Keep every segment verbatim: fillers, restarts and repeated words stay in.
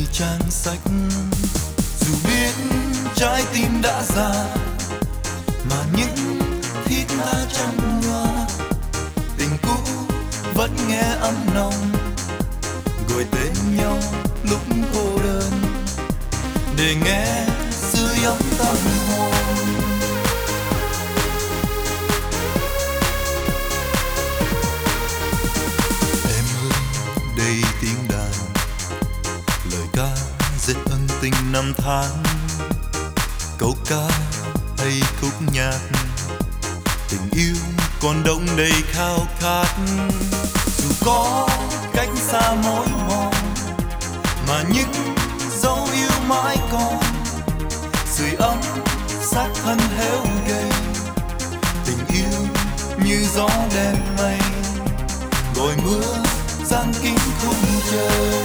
trang sách. Dù biết trái tim đã già mà những thiết tha chẳng nhòa, tình cũ vẫn nghe ấm nồng gọi tên nhau lúc cô đơn, để nghe sưởi ấm tâm hồn. Em ơi, đây tiếng đàn, lời ca rất ân tình năm tháng. Câu ca hay khúc nhạc, tình yêu còn đông đầy khao khát. Dù có cách xa mối mòn, mà những dấu yêu mãi còn sưởi ấm xác thân héo gầy. Tình yêu như gió đêm mây, gọi mưa giăng kín khung trời.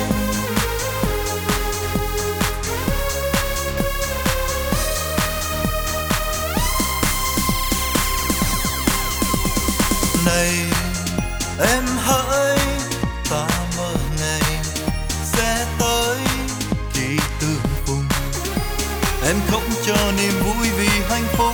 Này em hỡi, ta mơ ngày sẽ tới khi tương phùng. Em khóc cho niềm vui vì hạnh phúc.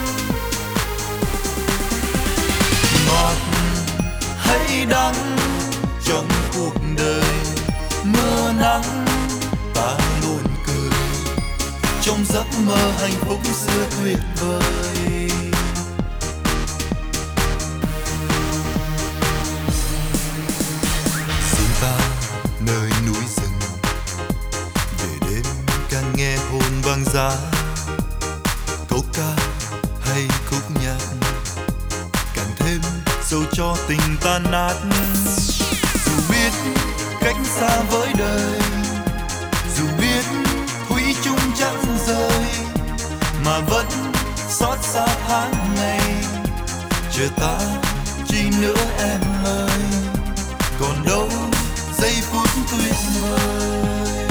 Ngọt hay đắng trong cuộc đời, mưa nắng ta luôn cười. Trong giấc mơ hạnh phúc xưa tuyệt vời. Nơi núi rừng, về đêm càng nghe hồn vang giá. Câu ca hay khúc nhạc càng thêm dấu cho tình tan nát. Dù biết cách xa với đời, dù biết thủy chung chẳng rời, mà vẫn xót xa tháng ngày. Chờ ta chi nữa em ơi, còn đâu giây phút tuyệt vời.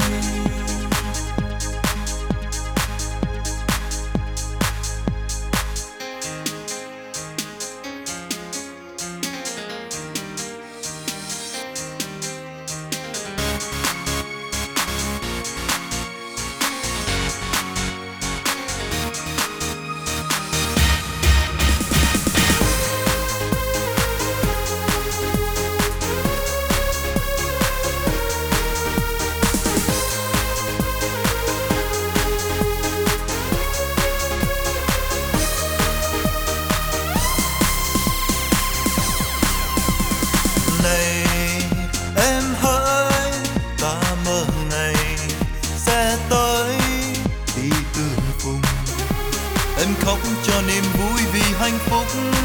Này em hỡi, ta mơ ngày sẽ tới khi tương phùng. Em khóc cho niềm vui vì hạnh phúc.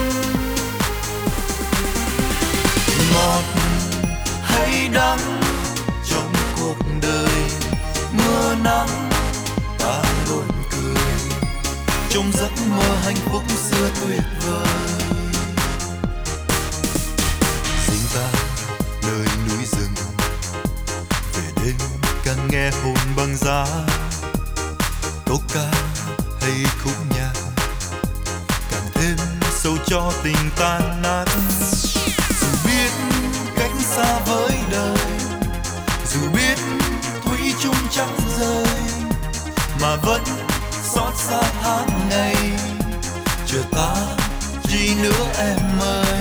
Ngọt hay đắng trong cuộc đời, mưa nắng ta luôn cười. Trong giấc mơ hạnh phúc xưa tuyệt vời. Nơi núi rừng, về đêm càng nghe hồn băng giá. Câu ca hay khúc nhạc càng thêm sâu cho tình tan nát. Dù biết cách xa với đời, dù biết thủy chung chẳng rời, mà vẫn xót xa tháng ngày. Chờ ta chi nữa em ơi,